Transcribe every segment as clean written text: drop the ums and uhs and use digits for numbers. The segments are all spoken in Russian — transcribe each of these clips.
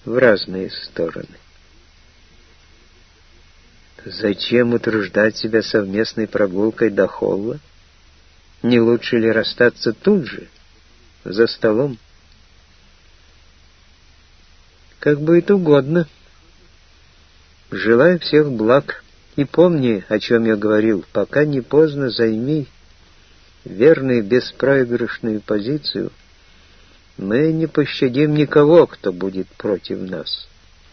в разные стороны. Зачем утруждать себя совместной прогулкой до холла? Не лучше ли расстаться тут же, за столом? Как будет угодно. Желаю всех благ. И помни, о чем я говорил, пока не поздно, займи верную беспроигрышную позицию. Мы не пощадим никого, кто будет против нас.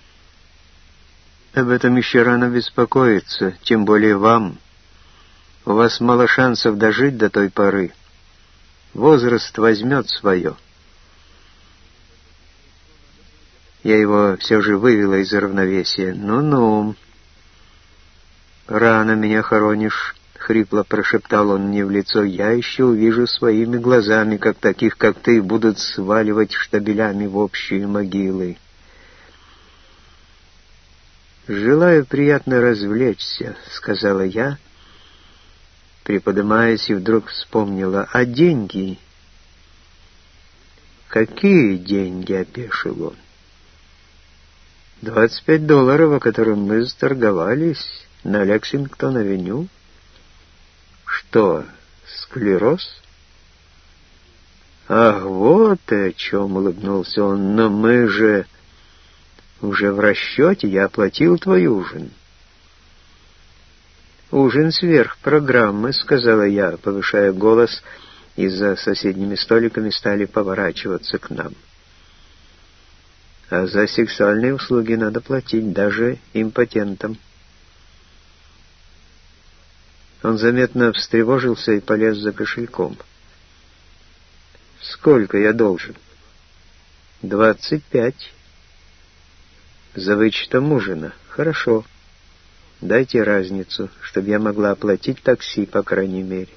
Об этом еще рано беспокоиться, тем более вам. У вас мало шансов дожить до той поры. Возраст возьмет свое. Я его все же вывела из равновесия. Ну-ну. «Рано меня хоронишь», — хрипло прошептал он мне в лицо. «Я еще увижу своими глазами, как таких, как ты, будут сваливать штабелями в общие могилы». «Желаю приятно развлечься», — сказала я, приподнимаясь, и вдруг вспомнила. «А деньги?» «Какие деньги?» — опешил он. $25, о котором мы сторговались на Лексингтон-авеню. Что, склероз? Ах, вот о чем, улыбнулся он. Но мы же уже в расчете, я оплатил твой ужин. Ужин сверх программы, сказала я, повышая голос, и за соседними столиками стали поворачиваться к нам. А за сексуальные услуги надо платить даже импотентам. Он заметно встревожился и полез за кошельком. «Сколько я должен?» «25. За вычетом ужина. Хорошо. Дайте разницу, чтобы я могла оплатить такси, по крайней мере.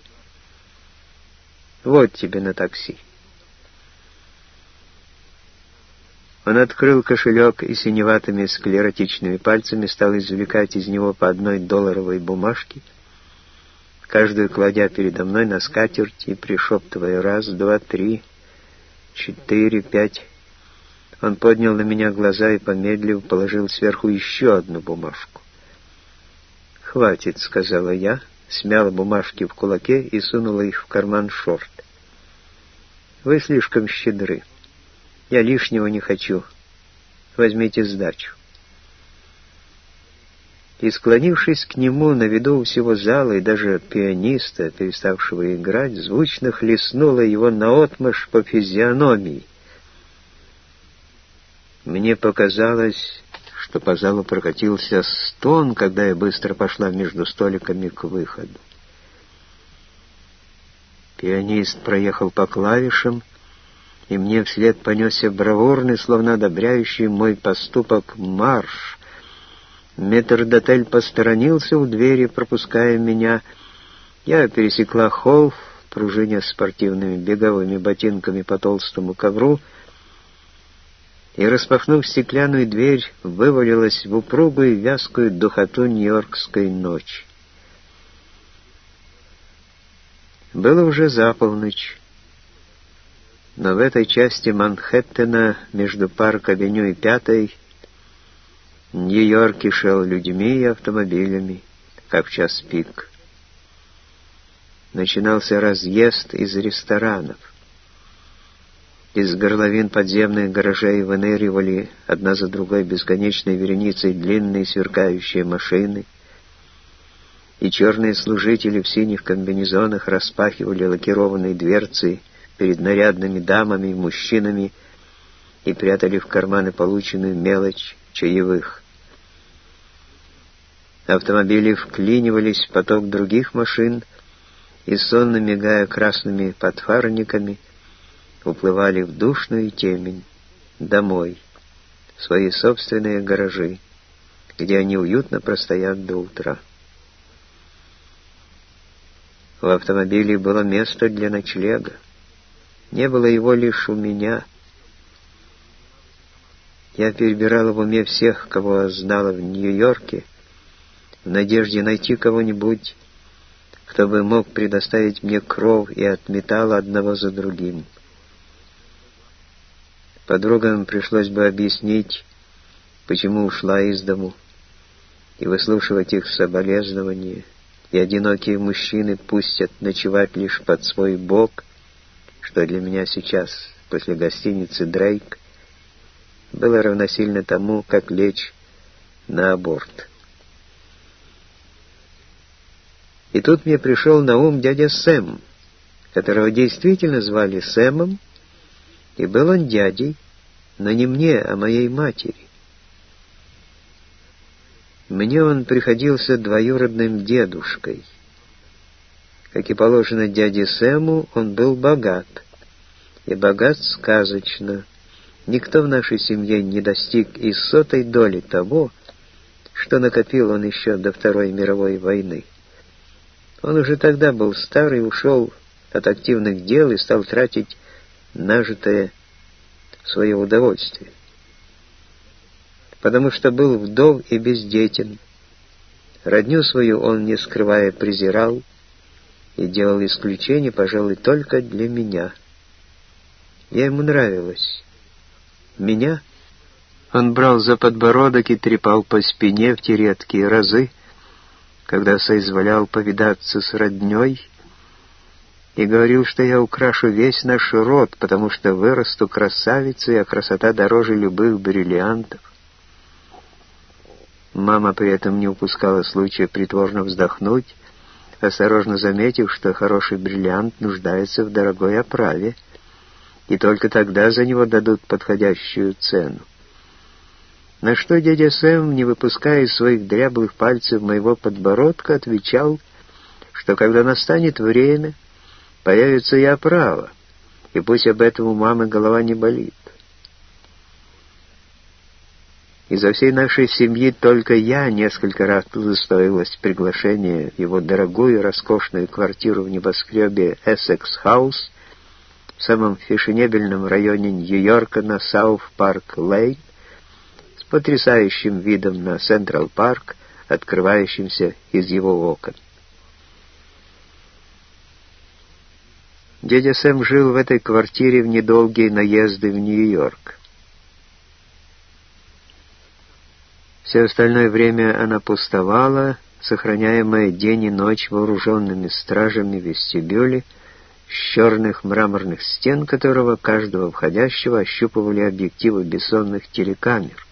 Вот тебе на такси». Он открыл кошелек и синеватыми склеротичными пальцами стал извлекать из него по $1 бумажке, каждую кладя передо мной на скатерть и пришептывая: «Раз, два, три, 4, 5». Он поднял на меня глаза и, помедлив, положил сверху еще одну бумажку. «Хватит», — сказала я, смяла бумажки в кулаке и сунула их в карман шорт. «Вы слишком щедры. Я лишнего не хочу. Возьмите сдачу». И, склонившись к нему, на виду у всего зала и даже пианиста, переставшего играть, звучно хлестнула его наотмашь по физиономии. Мне показалось, что по залу прокатился стон, когда я быстро пошла между столиками к выходу. Пианист проехал по клавишам, и мне вслед понесся бравурный, словно одобряющий мой поступок, марш. Метрдотель посторонился у двери, пропуская меня. Я пересекла холл, пружиня спортивными беговыми ботинками по толстому ковру, и, распахнув стеклянную дверь, вывалилась в упругую вязкую духоту нью-йоркской ночи. Было уже за полночь, но в этой части Манхэттена между Парк-авеню и Пятой Нью-Йорк кишел людьми и автомобилями, как в час пик. Начинался разъезд из ресторанов. Из горловин подземных гаражей выныривали одна за другой бесконечной вереницей длинные сверкающие машины, и черные служители в синих комбинезонах распахивали лакированные дверцы перед нарядными дамами и мужчинами и прятали в карманы полученную мелочь чаевых. Автомобили вклинивались в поток других машин и, сонно мигая красными подфарниками, уплывали в душную темень домой, в свои собственные гаражи, где они уютно простоят до утра. В автомобиле было место для ночлега. Не было его лишь у меня. Я перебирала в уме всех, кого знала в Нью-Йорке, в надежде найти кого-нибудь, кто бы мог предоставить мне кров, и отметала одного за другим. Подругам пришлось бы объяснить, почему ушла из дому, и выслушивать их соболезнования, и одинокие мужчины пустят ночевать лишь под свой бок, что для меня сейчас, после гостиницы «Дрейк», было равносильно тому, как лечь на аборт. И тут мне пришел на ум дядя Сэм, которого действительно звали Сэмом, и был он дядей, но не мне, а моей матери. Мне он приходился двоюродным дедушкой. Как и положено дяде Сэму, он был богат, и богат сказочно. Никто в нашей семье не достиг и 100-й доли того, что накопил он еще до Второй мировой войны. Он уже тогда был старый, ушел от активных дел и стал тратить нажитое в свое удовольствие. Потому что был вдов и бездетен. Родню свою он, не скрывая, презирал и делал исключение, пожалуй, только для меня. Я ему нравилась. Меня он брал за подбородок и трепал по спине в те редкие разы, когда соизволял повидаться с роднёй, и говорил, что я украшу весь наш род, потому что вырасту красавицей, а красота дороже любых бриллиантов. Мама при этом не упускала случая притворно вздохнуть, осторожно заметив, что хороший бриллиант нуждается в дорогой оправе, и только тогда за него дадут подходящую цену. На что дядя Сэм, не выпуская из своих дряблых пальцев моего подбородка, отвечал, что когда настанет время, появится и оправа, и пусть об этом у мамы голова не болит. Из-за всей нашей семьи только я несколько раз удостоилась приглашения в его дорогую роскошную квартиру в небоскребе Эссекс-хаус в самом фешенебельном районе Нью-Йорка на Саут-Парк-Лейн, с потрясающим видом на Централ-парк, открывающимся из его окон. Дядя Сэм жил в этой квартире в недолгие наезды в Нью-Йорк. Все остальное время она пустовала, сохраняемая день и ночь вооруженными стражами в вестибюле, с черных мраморных стен которого каждого входящего ощупывали объективы бессонных телекамер.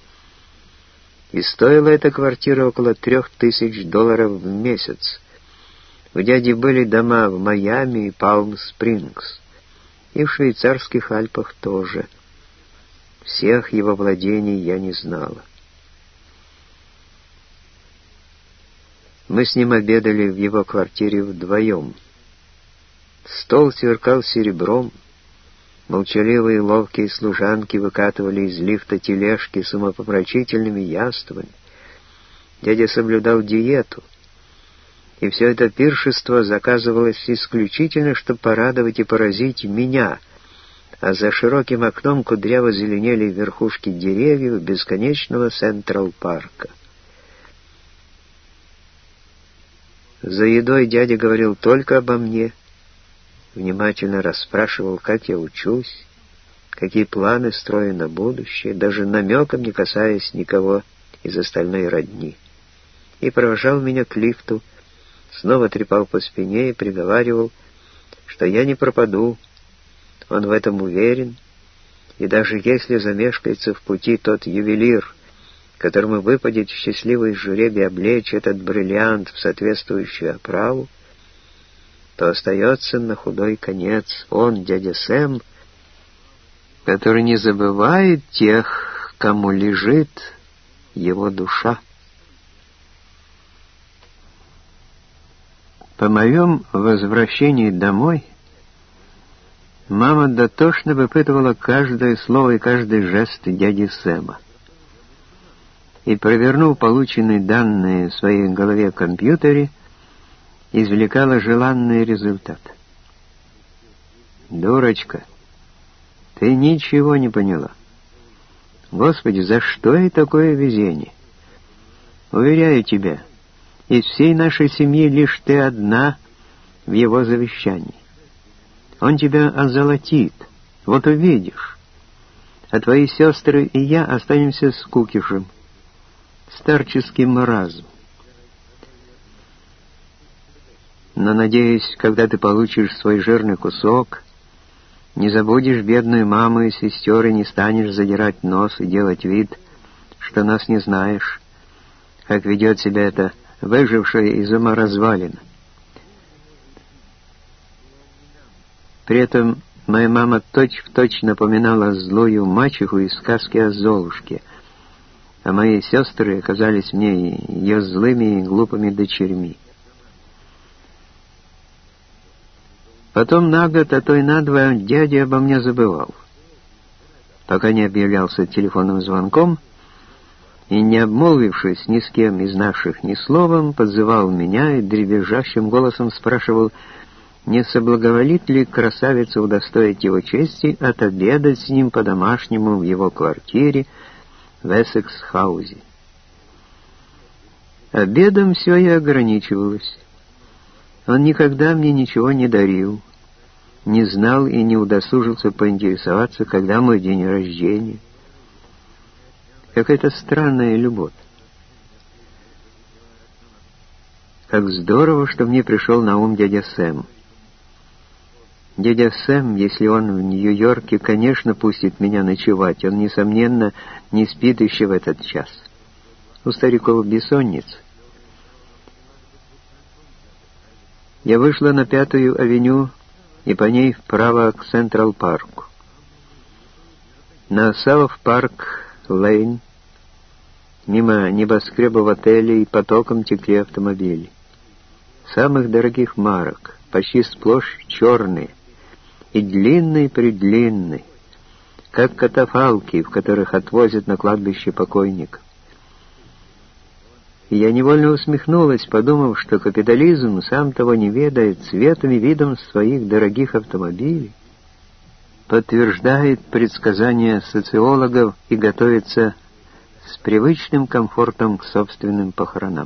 И стоила эта квартира около $3000 в месяц. У дяди были дома в Майами и Палм-Спрингс, и в швейцарских Альпах тоже. Всех его владений я не знала. Мы с ним обедали в его квартире вдвоем. Стол сверкал серебром, молчаливые и ловкие служанки выкатывали из лифта тележки с умопомрачительными яствами. Дядя соблюдал диету, и все это пиршество заказывалось исключительно, чтобы порадовать и поразить меня, а за широким окном кудряво зеленели верхушки деревьев бесконечного Централ-парка. За едой дядя говорил только обо мне, внимательно расспрашивал, как я учусь, какие планы строю на будущее, даже намеком не касаясь никого из остальной родни, и провожал меня к лифту, снова трепал по спине и приговаривал, что я не пропаду, он в этом уверен, и даже если замешкается в пути тот ювелир, которому выпадет счастливый жребий облечь этот бриллиант в соответствующую оправу, то остается на худой конец он, дядя Сэм, который не забывает тех, кому лежит его душа. По моем возвращении домой мама дотошно выпытывала каждое слово и каждый жест дяди Сэма. И, провернув полученные данные в своей голове в компьютере, извлекала желанный результат. «Дурочка, ты ничего не поняла. Господи, за что и такое везение? Уверяю тебя, из всей нашей семьи лишь ты одна в его завещании. Он тебя озолотит, вот увидишь. а твои сестры и я останемся с кукишем. Старческий маразм. Но, надеюсь, когда ты получишь свой жирный кусок, не забудешь бедную маму и сестер и не станешь задирать нос и делать вид, что нас не знаешь, как ведет себя эта выжившая из ума развалина. При этом моя мама точь-в-точь напоминала злую мачеху из сказки о Золушке, а мои сестры оказались мне ее злыми и глупыми дочерьми. Потом на год, а то и на два, дядя обо мне забывал, пока не объявлялся телефонным звонком и, не обмолвившись ни с кем из наших ни словом, подзывал меня и дребезжащим голосом спрашивал, не соблаговолит ли красавица удостоить его чести отобедать с ним по-домашнему в его квартире в Эссекс-хаузе. Обедом все и ограничивалось. Он никогда мне ничего не дарил, не знал и не удосужился поинтересоваться, когда мой день рождения. Какая-то странная любовь. Как здорово, что мне пришел на ум дядя Сэм. Дядя Сэм, если он в Нью-Йорке, конечно, пустит меня ночевать. Он, несомненно, не спит еще в этот час. У стариков бессонница. Я вышла на 5-ю авеню и по ней вправо к Централ-парку. На Саут-парк-лейн, мимо небоскребов отелей, потоком текли автомобили. Самых дорогих марок, почти сплошь черные, и длинные-предлинные, как катафалки, в которых отвозят на кладбище покойников. И я невольно усмехнулась, подумав, что капитализм, сам того не ведая, цветом и видом своих дорогих автомобилей, подтверждает предсказания социологов и готовится с привычным комфортом к собственным похоронам.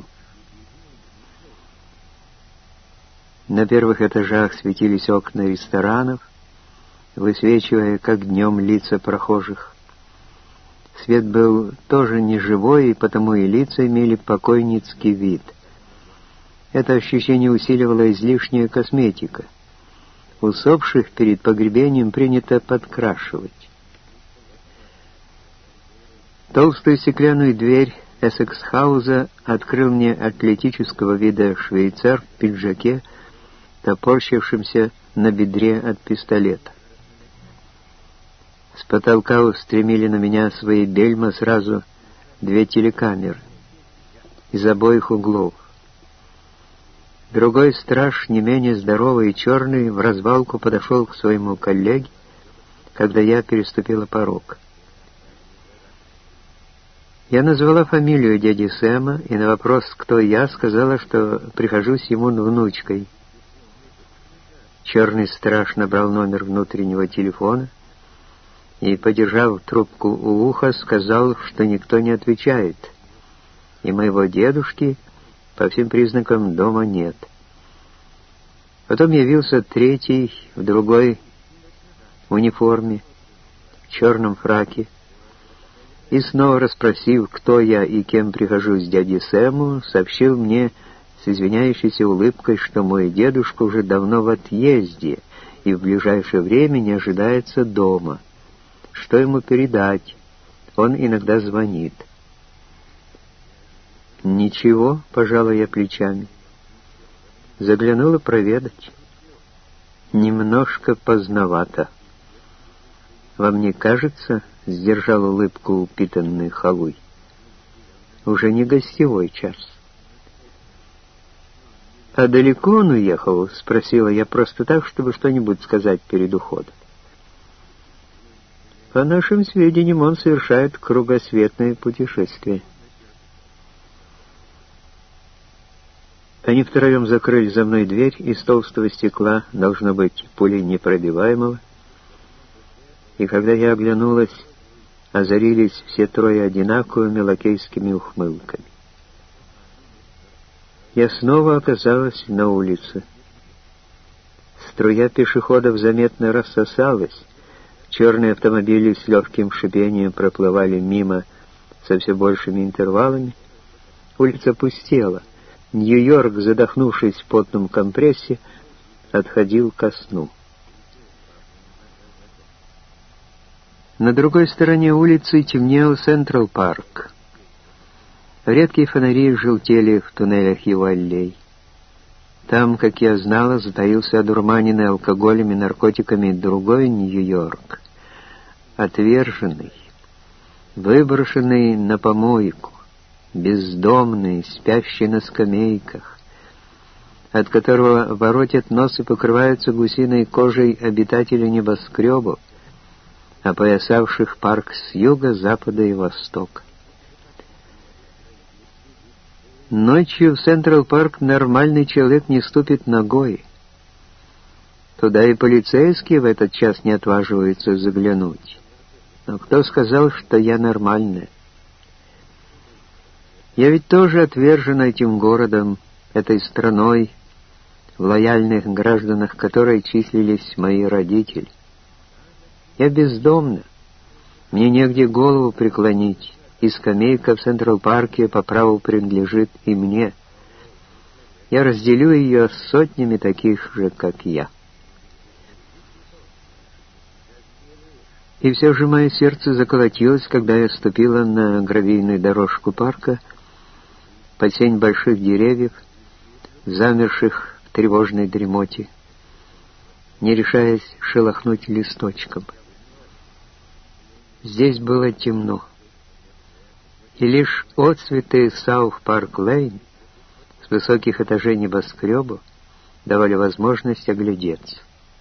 На первых этажах светились окна ресторанов, высвечивая, как днем, лица прохожих. Свет был тоже неживой, и потому и лица имели покойницкий вид. Это ощущение усиливала излишняя косметика. Усопших перед погребением принято подкрашивать. Толстую стеклянную дверь Эссекс-хауза открыл мне атлетического вида швейцар в пиджаке, топорщившимся на бедре от пистолета. С потолка устремили на меня свои бельма сразу 2 телекамеры из обоих углов. Другой страж, не менее здоровый и черный, в развалку подошел к своему коллеге, когда я переступила порог. Я назвала фамилию дяди Сэма, и на вопрос, кто я, сказала, что прихожусь ему внучкой. Черный страж набрал номер внутреннего телефона и, подержав трубку у уха, сказал, что никто не отвечает, и моего дедушки по всем признакам дома нет. Потом явился третий в другой униформе, в черном фраке, и снова расспросив, кто я и кем прихожусь дяде Сэму, сообщил мне с извиняющейся улыбкой, что мой дедушка уже давно в отъезде и в ближайшее время не ожидается дома. Что ему передать? Он иногда звонит. «Ничего», — пожала я плечами. Заглянула проведать. Немножко поздновато. «Вам не кажется?» — сдержал улыбку упитанный халуй. «Уже не гостевой час». «А далеко он уехал?» — спросила я просто так, чтобы что-нибудь сказать перед уходом. «По нашим сведениям, он совершает кругосветное путешествие». Они втроем закрыли за мной дверь из толстого стекла, должно быть, пуленепробиваемого, и когда я оглянулась, озарились все трое одинаковыми лакейскими ухмылками. Я снова оказалась на улице. Струя пешеходов заметно рассосалась, в Черные автомобили с легким шипением проплывали мимо со все большими интервалами. Улица пустела. Нью-Йорк, задохнувшись в потном компрессе, отходил ко сну. На другой стороне улицы темнел Централ-парк. Редкие фонари желтели в туннелях его аллей. Там, как я знала, затаился одурманенный алкоголем и наркотиками другой Нью-Йорк, отверженный, выброшенный на помойку, бездомный, спящий на скамейках, от которого воротят нос и покрываются гусиной кожей обитатели небоскребов, опоясавших парк с юга, запада и востока. Ночью в Централ-парк нормальный человек не ступит ногой. Туда и полицейские в этот час не отваживаются заглянуть. Но кто сказал, что я нормальная? Я ведь тоже отвержена этим городом, этой страной, в лояльных гражданах которой числились мои родители. Я бездомна, мне негде голову преклонить, и скамейка в Централ-парке по праву принадлежит и мне. Я разделю ее с сотнями таких же, как я. И все же мое сердце заколотилось, когда я ступила на гравийную дорожку парка под сень больших деревьев, замерших в тревожной дремоте, не решаясь шелохнуть листочком. Здесь было темно, и лишь отцветы Саут-Парк-Лейн с высоких этажей небоскребов давали возможность оглядеться.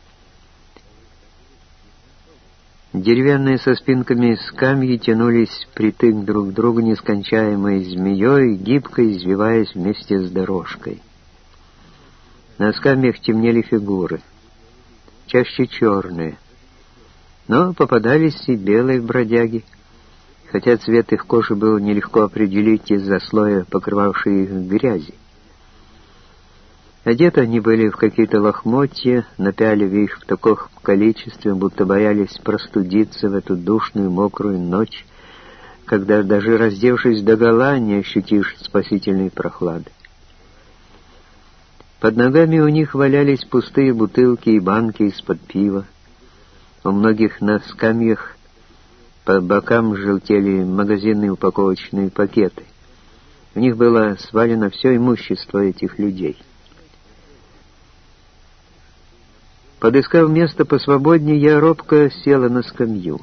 Деревянные со спинками скамьи тянулись притык друг к другу нескончаемой змеей, гибко извиваясь вместе с дорожкой. На скамьях темнели фигуры, чаще черные, но попадались и белые бродяги, хотя цвет их кожи было нелегко определить из-за слоя, покрывавшей их грязи. Одеты они были в какие-то лохмотья, напялив их в таком количестве, будто боялись простудиться в эту душную мокрую ночь, когда даже раздевшись догола, не ощутишь спасительной прохлады. Под ногами у них валялись пустые бутылки и банки из-под пива. У многих на скамьях по бокам желтели магазинные упаковочные пакеты. В них было свалено все имущество этих людей. Подыскав место посвободнее, я робко села на скамью.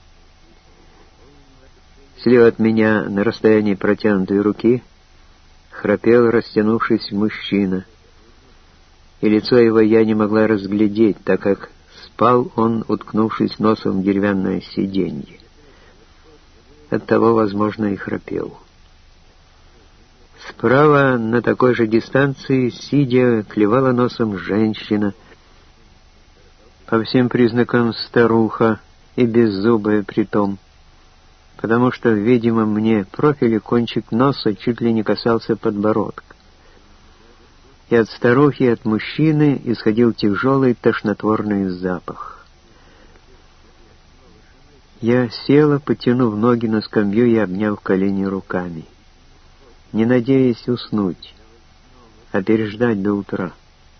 Слева от меня, на расстоянии протянутой руки, храпел, растянувшись, мужчина, и лицо его я не могла разглядеть, так как спал он, уткнувшись носом в деревянное сиденье. Оттого, возможно, и храпел. Справа, на такой же дистанции, сидя, клевала носом женщина, по всем признакам старуха и беззубая притом, потому что, видимо, мне профиль и кончик носа чуть ли не касался подбородка. И от старухи, и от мужчины исходил тяжелый тошнотворный запах. Я села, потянув ноги на скамью и обняв колени руками, не надеясь уснуть, а переждать до утра.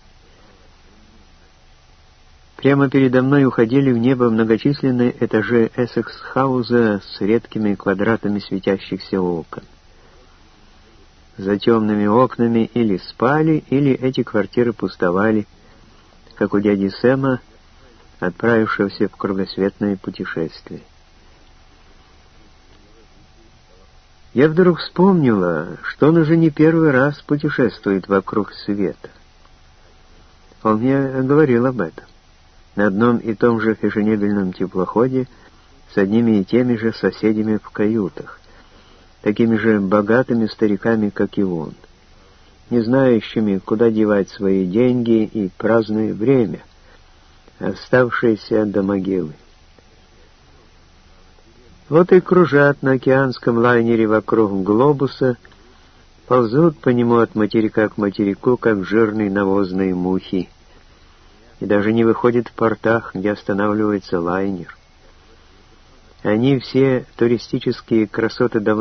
Прямо передо мной уходили в небо многочисленные этажи Эссекс-хауза с редкими квадратами светящихся окон. За темными окнами или спали, или эти квартиры пустовали, как у дяди Сэма, отправившегося в кругосветное путешествие. Я вдруг вспомнила, что он уже не первый раз путешествует вокруг света. Он мне говорил об этом. На одном и том же фешенебельном теплоходе с одними и теми же соседями в каютах, такими же богатыми стариками, как и он, не знающими, куда девать свои деньги и праздное время, оставшиеся до могилы. Вот и кружат на океанском лайнере вокруг глобуса, ползут по нему от материка к материку, как жирные навозные мухи, и даже не выходит в портах, где останавливается лайнер. Они все туристические красоты давно